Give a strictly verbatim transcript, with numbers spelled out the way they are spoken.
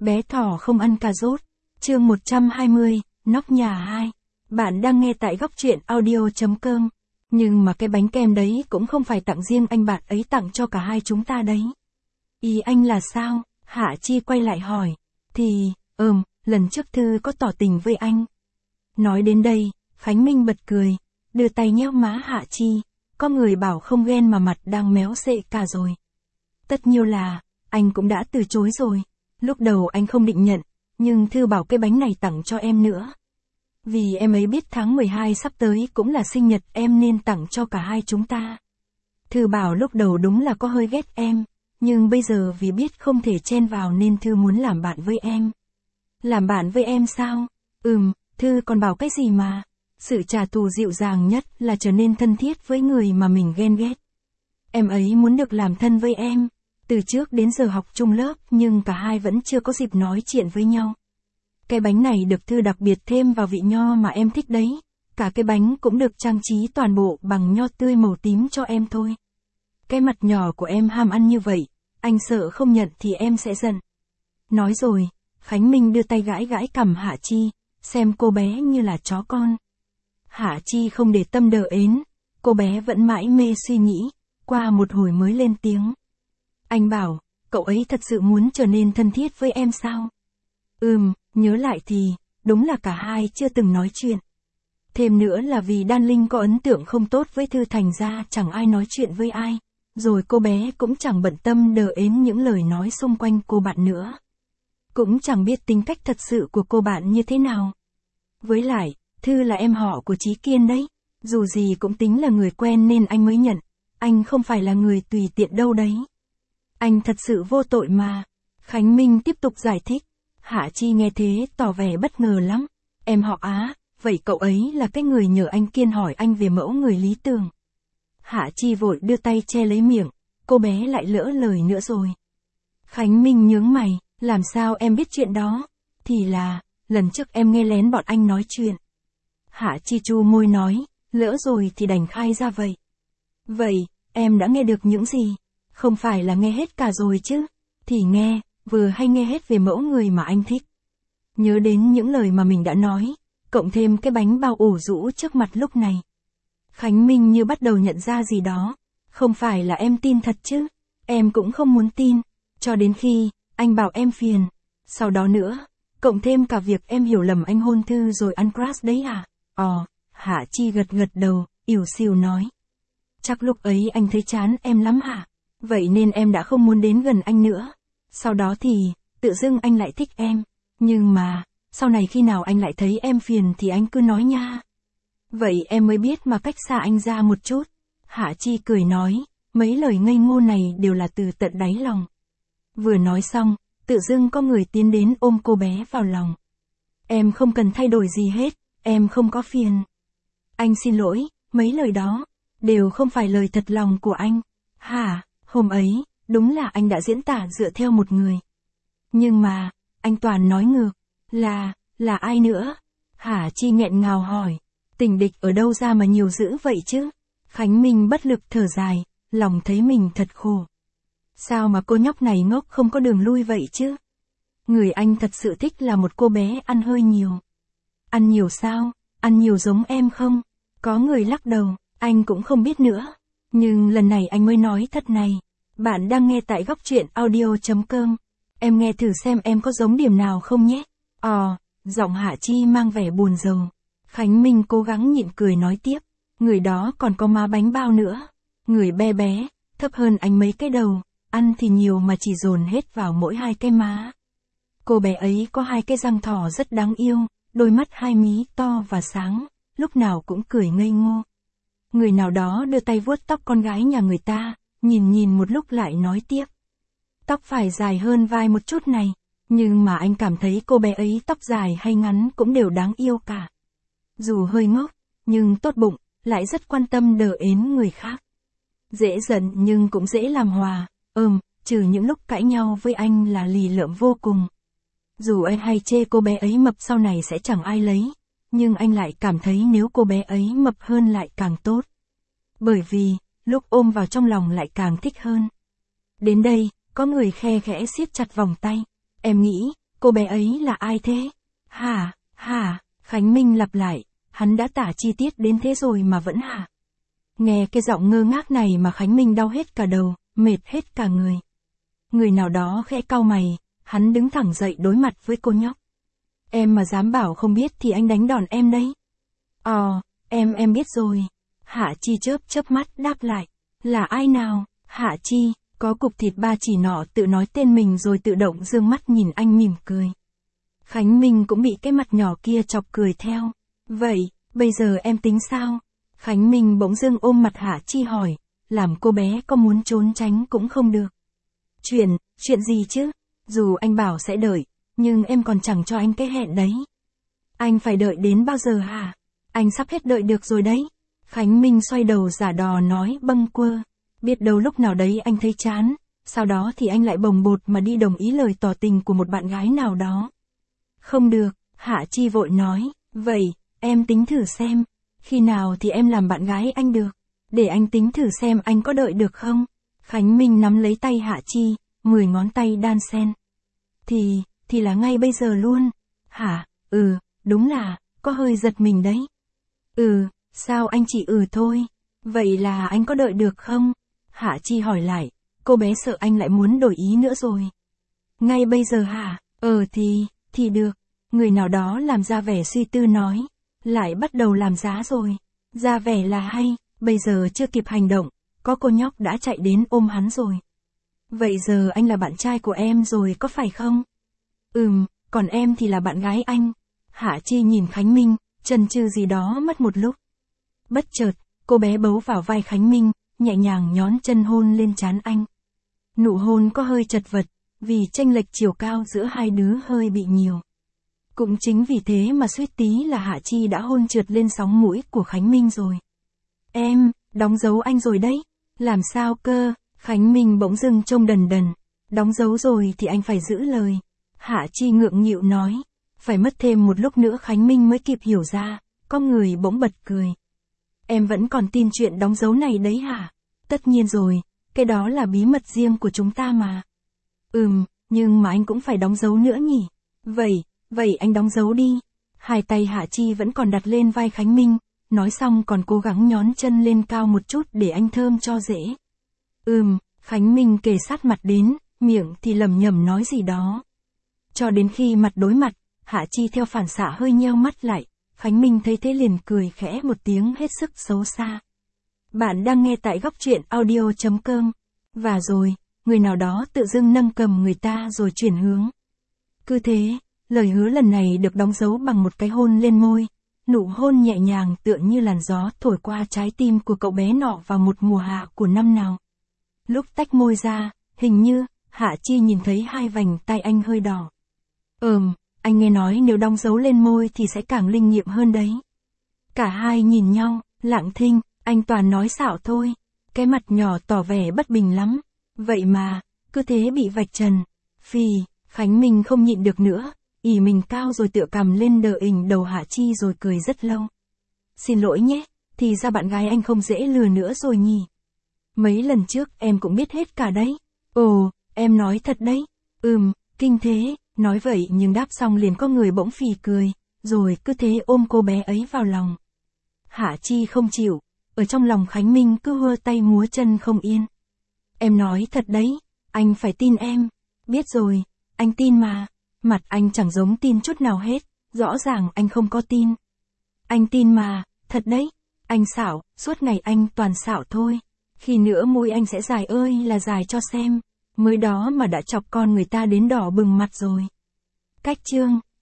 Bé thỏ không ăn cà rốt. Chương một trăm hai mươi, nóc nhà hai. Bạn đang nghe tại góc truyện audio chấm com. Nhưng mà cái bánh kem đấy cũng không phải tặng riêng anh, bạn ấy tặng cho cả hai chúng ta đấy. Ý anh là sao? Hạ Chi quay lại hỏi. Thì, ừm, lần trước Thư có tỏ tình với anh. Nói đến đây, Khánh Minh bật cười, đưa tay nhéo má Hạ Chi. Có người bảo không ghen mà mặt đang méo xệ cả rồi. Tất nhiên là, anh cũng đã từ chối rồi. Lúc đầu anh không định nhận, nhưng Thư bảo cái bánh này tặng cho em nữa. Vì em ấy biết tháng mười hai sắp tới cũng là sinh nhật em nên tặng cho cả hai chúng ta. Thư bảo lúc đầu đúng là có hơi ghét em, nhưng bây giờ vì biết không thể chen vào nên Thư muốn làm bạn với em. Làm bạn với em sao? Ừm, Thư còn bảo cái gì mà. Sự trả thù dịu dàng nhất là trở nên thân thiết với người mà mình ghen ghét. Em ấy muốn được làm thân với em. Từ trước đến giờ học chung lớp nhưng cả hai vẫn chưa có dịp nói chuyện với nhau. Cái bánh này được Thư đặc biệt thêm vào vị nho mà em thích đấy. Cả cái bánh cũng được trang trí toàn bộ bằng nho tươi màu tím cho em thôi. Cái mặt nhỏ của em ham ăn như vậy, anh sợ không nhận thì em sẽ giận. Nói rồi, Khánh Minh đưa tay gãi gãi cằm Hạ Chi, xem cô bé như là chó con. Hạ Chi không để tâm đờ ến, cô bé vẫn mãi mê suy nghĩ, qua một hồi mới lên tiếng. Anh bảo, cậu ấy thật sự muốn trở nên thân thiết với em sao? Ừm, nhớ lại thì, đúng là cả hai chưa từng nói chuyện. Thêm nữa là vì Đan Linh có ấn tượng không tốt với Thư thành ra chẳng ai nói chuyện với ai. Rồi cô bé cũng chẳng bận tâm đờ ến những lời nói xung quanh cô bạn nữa. Cũng chẳng biết tính cách thật sự của cô bạn như thế nào. Với lại, Thư là em họ của Chí Kiên đấy. Dù gì cũng tính là người quen nên anh mới nhận. Anh không phải là người tùy tiện đâu đấy. Anh thật sự vô tội mà. Khánh Minh tiếp tục giải thích. Hạ Chi nghe thế tỏ vẻ bất ngờ lắm. Em họ Á, vậy cậu ấy là cái người nhờ anh Kiên hỏi anh về mẫu người lý tưởng. Hạ Chi vội đưa tay che lấy miệng, cô bé lại lỡ lời nữa rồi. Khánh Minh nhướng mày, làm sao em biết chuyện đó? Thì là, lần trước em nghe lén bọn anh nói chuyện. Hạ Chi chu môi nói, lỡ rồi thì đành khai ra vậy. Vậy, em đã nghe được những gì? Không phải là nghe hết cả rồi chứ? Thì nghe, vừa hay nghe hết về mẫu người mà anh thích. Nhớ đến những lời mà mình đã nói, cộng thêm cái bánh bao ủ rũ trước mặt lúc này. Khánh Minh như bắt đầu nhận ra gì đó. Không phải là em tin thật chứ? Em cũng không muốn tin. Cho đến khi, anh bảo em phiền. Sau đó nữa, cộng thêm cả việc em hiểu lầm anh hôn Thư rồi ăn crush đấy à? Ồ, Hạ Chi gật gật đầu, ỉu xìu nói. Chắc lúc ấy anh thấy chán em lắm hả? Vậy nên em đã không muốn đến gần anh nữa. Sau đó thì, tự dưng anh lại thích em. Nhưng mà, sau này khi nào anh lại thấy em phiền thì anh cứ nói nha. Vậy em mới biết mà cách xa anh ra một chút. Hạ Chi cười nói, mấy lời ngây ngô này đều là từ tận đáy lòng. Vừa nói xong, tự dưng có người tiến đến ôm cô bé vào lòng. Em không cần thay đổi gì hết, em không có phiền. Anh xin lỗi, mấy lời đó, đều không phải lời thật lòng của anh. Hả, hôm ấy, đúng là anh đã diễn tả dựa theo một người. Nhưng mà, anh toàn nói ngược, là, là ai nữa? Hạ Chi nghẹn ngào hỏi, tình địch ở đâu ra mà nhiều dữ vậy chứ? Khánh Minh bất lực thở dài, lòng thấy mình thật khổ. Sao mà cô nhóc này ngốc không có đường lui vậy chứ? Người anh thật sự thích là một cô bé ăn hơi nhiều. Ăn nhiều sao? Ăn nhiều giống em không? Có người lắc đầu, anh cũng không biết nữa. Nhưng lần này anh mới nói thật này. Bạn đang nghe tại góc truyện audio chấm com. Em nghe thử xem em có giống điểm nào không nhé. Ồ, giọng Hạ Chi mang vẻ buồn rầu. Khánh Minh cố gắng nhịn cười nói tiếp. Người đó còn có má bánh bao nữa. Người bé bé, thấp hơn anh mấy cái đầu. Ăn thì nhiều mà chỉ dồn hết vào mỗi hai cái má. Cô bé ấy có hai cái răng thỏ rất đáng yêu, đôi mắt hai mí to và sáng, lúc nào cũng cười ngây ngô. Người nào đó đưa tay vuốt tóc con gái nhà người ta, nhìn nhìn một lúc lại nói tiếp. Tóc phải dài hơn vai một chút này, nhưng mà anh cảm thấy cô bé ấy tóc dài hay ngắn cũng đều đáng yêu cả. Dù hơi ngốc, nhưng tốt bụng, lại rất quan tâm đờ ến người khác. Dễ giận nhưng cũng dễ làm hòa, ừm, trừ những lúc cãi nhau với anh là lì lợm vô cùng. Dù anh hay chê cô bé ấy mập sau này sẽ chẳng ai lấy, nhưng anh lại cảm thấy nếu cô bé ấy mập hơn lại càng tốt. Bởi vì, lúc ôm vào trong lòng lại càng thích hơn. Đến đây, có người khe khẽ siết chặt vòng tay. Em nghĩ, cô bé ấy là ai thế? Hả, hả, Khánh Minh lặp lại, hắn đã tả chi tiết đến thế rồi mà vẫn hả? Nghe cái giọng ngơ ngác này mà Khánh Minh đau hết cả đầu, mệt hết cả người. Người nào đó khẽ cau mày, hắn đứng thẳng dậy đối mặt với cô nhóc. Em mà dám bảo không biết thì anh đánh đòn em đấy. Ờ, em em biết rồi. Hạ Chi chớp chớp mắt đáp lại. Là ai nào? Hạ Chi, có cục thịt ba chỉ nọ tự nói tên mình rồi tự động dương mắt nhìn anh mỉm cười. Khánh Minh cũng bị cái mặt nhỏ kia chọc cười theo. Vậy, bây giờ em tính sao? Khánh Minh bỗng dưng ôm mặt Hạ Chi hỏi, làm cô bé có muốn trốn tránh cũng không được. Chuyện, chuyện gì chứ? Dù anh bảo sẽ đợi, nhưng em còn chẳng cho anh cái hẹn đấy. Anh phải đợi đến bao giờ hả? Anh sắp hết đợi được rồi đấy. Khánh Minh xoay đầu giả đò nói bâng quơ. Biết đâu lúc nào đấy anh thấy chán, sau đó thì anh lại bồng bột mà đi đồng ý lời tỏ tình của một bạn gái nào đó. Không được, Hạ Chi vội nói, vậy, em tính thử xem, khi nào thì em làm bạn gái anh được, để anh tính thử xem anh có đợi được không? Khánh Minh nắm lấy tay Hạ Chi, mười ngón tay đan xen. Thì, thì là ngay bây giờ luôn. Hả, ừ, đúng là, có hơi giật mình đấy. Ừ, sao anh chỉ ừ thôi? Vậy là anh có đợi được không? Hạ Chi hỏi lại, cô bé sợ anh lại muốn đổi ý nữa rồi. Ngay bây giờ hả? Ờ thì, thì được. Người nào đó làm ra vẻ suy tư nói. Lại bắt đầu làm giá rồi. Ra vẻ là hay, bây giờ chưa kịp hành động, có cô nhóc đã chạy đến ôm hắn rồi. Vậy giờ anh là bạn trai của em rồi có phải không? Ừm, còn em thì là bạn gái anh. Hạ Chi nhìn Khánh Minh, chần chừ gì đó mất một lúc. Bất chợt, cô bé bấu vào vai Khánh Minh, nhẹ nhàng nhón chân hôn lên trán anh. Nụ hôn có hơi chật vật, vì chênh lệch chiều cao giữa hai đứa hơi bị nhiều. Cũng chính vì thế mà suýt tí là Hạ Chi đã hôn trượt lên sóng mũi của Khánh Minh rồi. Em, đóng dấu anh rồi đấy. Làm sao cơ? Khánh Minh bỗng dưng trông đần đần. Đóng dấu rồi thì anh phải giữ lời. Hạ Chi ngượng nghịu nói. Phải mất thêm một lúc nữa Khánh Minh mới kịp hiểu ra. Có người bỗng bật cười. Em vẫn còn tin chuyện đóng dấu này đấy hả? Tất nhiên rồi, cái đó là bí mật riêng của chúng ta mà. Ừm, nhưng mà anh cũng phải đóng dấu nữa nhỉ? Vậy, vậy anh đóng dấu đi. Hai tay Hạ Chi vẫn còn đặt lên vai Khánh Minh, nói xong còn cố gắng nhón chân lên cao một chút để anh thơm cho dễ. Ừm, Khánh Minh kề sát mặt đến, miệng thì lẩm nhẩm nói gì đó. Cho đến khi mặt đối mặt, Hạ Chi theo phản xạ hơi nheo mắt lại, Khánh Minh thấy thế liền cười khẽ một tiếng hết sức xấu xa. Bạn đang nghe tại góc truyện audio chấm com. Và rồi, người nào đó tự dưng nâng cầm người ta rồi chuyển hướng. Cứ thế, lời hứa lần này được đóng dấu bằng một cái hôn lên môi. Nụ hôn nhẹ nhàng tựa như làn gió thổi qua trái tim của cậu bé nọ vào một mùa hạ của năm nào. Lúc tách môi ra, hình như, Hạ Chi nhìn thấy hai vành tay anh hơi đỏ. Ừm, anh nghe nói nếu đóng dấu lên môi thì sẽ càng linh nghiệm hơn đấy. Cả hai nhìn nhau, lặng thinh, anh toàn nói xạo thôi. Cái mặt nhỏ tỏ vẻ bất bình lắm. Vậy mà, cứ thế bị vạch trần. Phì, Khánh Minh không nhịn được nữa, ỉ mình cao rồi tựa cằm lên đờ ình đầu Hạ Chi rồi cười rất lâu. Xin lỗi nhé, thì ra bạn gái anh không dễ lừa nữa rồi nhỉ. Mấy lần trước em cũng biết hết cả đấy. Ồ, em nói thật đấy. Ừm, kinh thế, nói vậy nhưng đáp xong liền có người bỗng phì cười, rồi cứ thế ôm cô bé ấy vào lòng. Hạ Chi không chịu, ở trong lòng Khánh Minh cứ hơ tay múa chân không yên. Em nói thật đấy, anh phải tin em. Biết rồi, anh tin mà. Mặt anh chẳng giống tin chút nào hết, rõ ràng anh không có tin. Anh tin mà, thật đấy. Anh xạo, suốt ngày anh toàn xạo thôi. Khi nữa môi anh sẽ dài ơi là dài cho xem. Mới đó mà đã chọc con người ta đến đỏ bừng mặt rồi. Cách chương